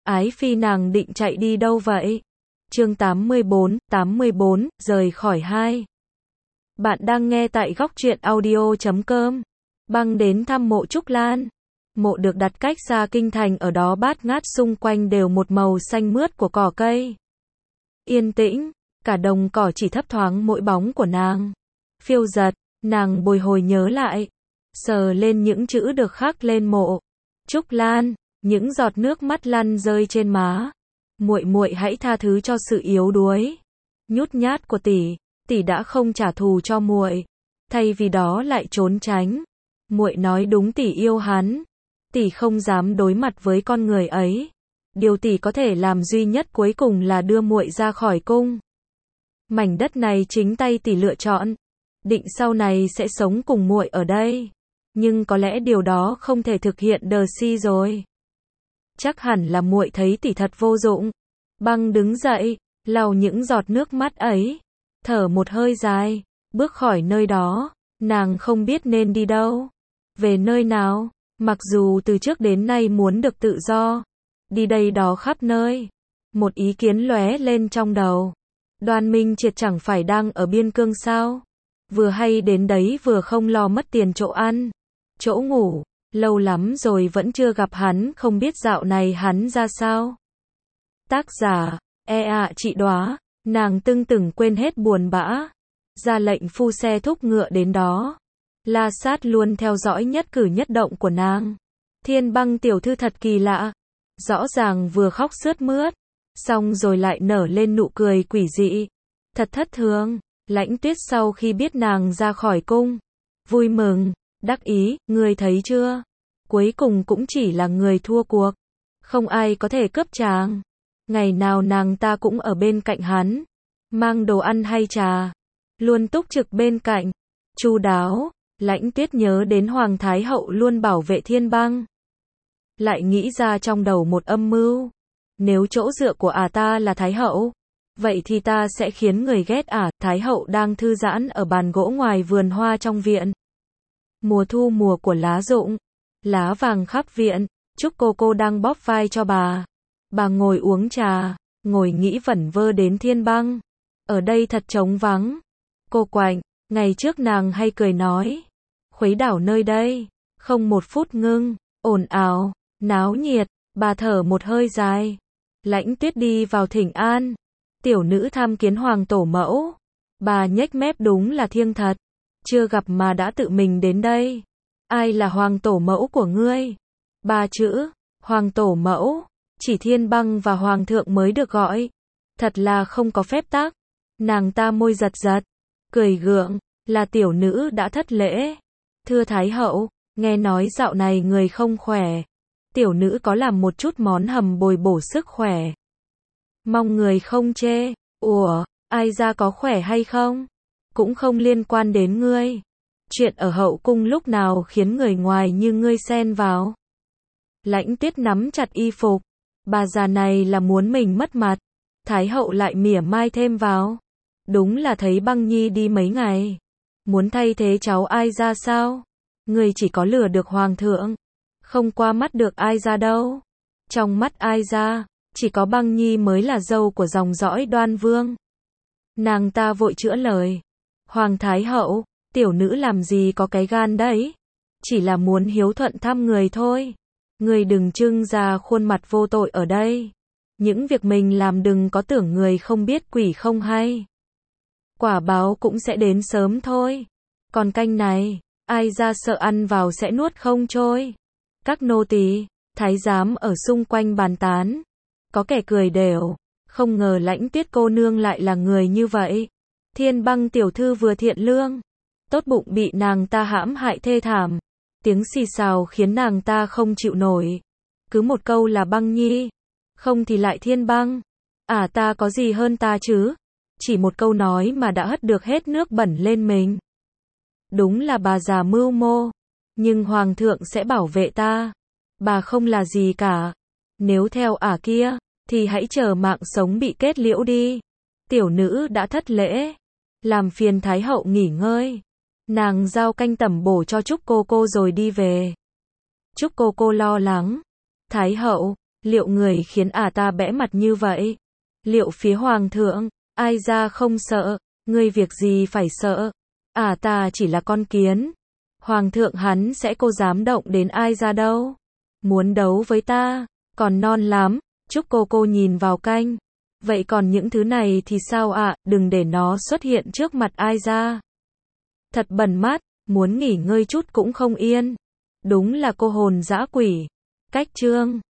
Ái phi nàng định chạy đi đâu vậy? Chương 84, rời khỏi hai. Bạn đang nghe tại góc truyện audio.com. Băng đến thăm mộ Trúc Lan. Mộ được đặt cách xa kinh thành, ở đó bát ngát, xung quanh đều một màu xanh mướt của cỏ cây. Yên tĩnh, cả đồng cỏ chỉ thấp thoáng mỗi bóng của nàng. Phiêu giật, nàng bồi hồi nhớ lại, sờ lên những chữ được khắc lên mộ Trúc Lan, những giọt nước mắt lăn rơi trên má. Muội muội hãy tha thứ cho sự yếu đuối, nhút nhát của tỷ. Tỷ đã không trả thù cho muội, thay vì đó lại trốn tránh. Muội nói đúng, tỷ yêu hắn. Tỷ không dám đối mặt với con người ấy. Điều tỷ có thể làm duy nhất cuối cùng là đưa muội ra khỏi cung. Mảnh đất này chính tay tỷ lựa chọn. Định sau này sẽ sống cùng muội ở đây. Nhưng có lẽ điều đó không thể thực hiện được rồi. Chắc hẳn là muội thấy tỷ thật vô dụng. Băng đứng dậy, lau những giọt nước mắt ấy, thở một hơi dài, bước khỏi nơi đó. Nàng không biết nên đi đâu, về nơi nào. Mặc dù từ trước đến nay muốn được tự do, đi đây đó khắp nơi. Một ý kiến lóe lên trong đầu. Đoan Minh Triệt chẳng phải đang ở biên cương sao? Vừa hay đến đấy vừa không lo mất tiền chỗ ăn, chỗ ngủ. Lâu lắm rồi vẫn chưa gặp hắn, không biết dạo này hắn ra sao. Tác giả, chị Đóa. Nàng tưng tửng quên hết buồn bã, ra lệnh phu xe thúc ngựa đến đó. La Sát luôn theo dõi nhất cử nhất động của nàng. Thiên Băng tiểu thư thật kỳ lạ, rõ ràng vừa khóc sướt mướt, xong rồi lại nở lên nụ cười quỷ dị. Thật thất thường. Lãnh Tuyết sau khi biết nàng ra khỏi cung, vui mừng, đắc ý, ngươi thấy chưa? Cuối cùng cũng chỉ là người thua cuộc, không ai có thể cướp chàng. Ngày nào nàng ta cũng ở bên cạnh hắn, mang đồ ăn hay trà, luôn túc trực bên cạnh, chu đáo. Lãnh Tuyết nhớ đến Hoàng Thái Hậu luôn bảo vệ Thiên Băng, lại nghĩ ra trong đầu một âm mưu. Nếu chỗ dựa của ta là Thái Hậu, vậy thì ta sẽ khiến người ghét Thái Hậu đang thư giãn ở bàn gỗ ngoài vườn hoa trong viện. Mùa thu, mùa của lá rụng, lá vàng khắp viện. Trúc cô đang bóp vai cho bà. Bà ngồi uống trà, ngồi nghĩ vẩn vơ đến Thiên Băng. Ở đây thật trống vắng. Cô quạnh, ngày trước nàng hay cười nói, khuấy đảo nơi đây, không một phút ngưng, ồn ào, náo nhiệt. Bà thở một hơi dài. Lãnh Tuyết đi vào thỉnh an. Tiểu nữ tham kiến Hoàng tổ mẫu. Bà nhếch mép, đúng là thiêng thật. Chưa gặp mà đã tự mình đến đây. Ai là Hoàng tổ mẫu của ngươi? 3 chữ, Hoàng tổ mẫu, chỉ Thiên Băng và Hoàng thượng mới được gọi. Thật là không có phép tắc. Nàng ta môi giật giật, cười gượng, là tiểu nữ đã thất lễ. Thưa Thái Hậu, nghe nói dạo này người không khỏe. Tiểu nữ có làm một chút món hầm bồi bổ sức khỏe. Mong người không chê. Ủa, ai ra có khỏe hay không? Cũng không liên quan đến ngươi. Chuyện ở hậu cung lúc nào khiến người ngoài như ngươi xen vào? Lãnh Tuyết nắm chặt y phục. Bà già này là muốn mình mất mặt. Thái Hậu lại mỉa mai thêm vào. Đúng là thấy Băng Nhi đi mấy ngày. Muốn thay thế cháu ai ra sao? Ngươi chỉ có lừa được Hoàng thượng, không qua mắt được ai ra đâu. Trong mắt ai ra, chỉ có Băng Nhi mới là dâu của dòng dõi Đoan Vương. Nàng ta vội chữa lời. Hoàng Thái Hậu, tiểu nữ làm gì có cái gan đấy. Chỉ là muốn hiếu thuận thăm người thôi. Người đừng trưng ra khuôn mặt vô tội ở đây. Những việc mình làm đừng có tưởng người không biết quỷ không hay. Quả báo cũng sẽ đến sớm thôi. Còn canh này, ai ra sợ ăn vào sẽ nuốt không trôi. Các nô tỳ, thái giám ở xung quanh bàn tán. Có kẻ cười đều, không ngờ Lãnh Tuyết cô nương lại là người như vậy. Thiên Băng tiểu thư vừa thiện lương, tốt bụng bị nàng ta hãm hại thê thảm. Tiếng xì xào khiến nàng ta không chịu nổi. Cứ một câu là Băng Nhi, không thì lại Thiên Băng. Ta có gì hơn ta chứ? Chỉ một câu nói mà đã hất được hết nước bẩn lên mình. Đúng là bà già mưu mô. Nhưng Hoàng thượng sẽ bảo vệ ta. Bà không là gì cả. Nếu theo kia, thì hãy chờ mạng sống bị kết liễu đi. Tiểu nữ đã thất lễ. Làm phiền Thái Hậu nghỉ ngơi. Nàng giao canh tẩm bổ cho Trúc cô rồi đi về. Trúc cô lo lắng. Thái Hậu, Liệu người khiến ta bẽ mặt như vậy? Liệu phía hoàng thượng, ai ra không sợ? Ngươi việc gì phải sợ? Ta chỉ là con kiến. Hoàng thượng hắn sẽ có dám động đến ai ra đâu. Muốn đấu với ta, còn non lắm. Chúc cô nhìn vào canh. Vậy còn những thứ này thì sao ạ? Đừng để nó xuất hiện trước mặt ai ra. Thật bẩn mắt, muốn nghỉ ngơi chút cũng không yên. Đúng là cô hồn dã quỷ. Cách chương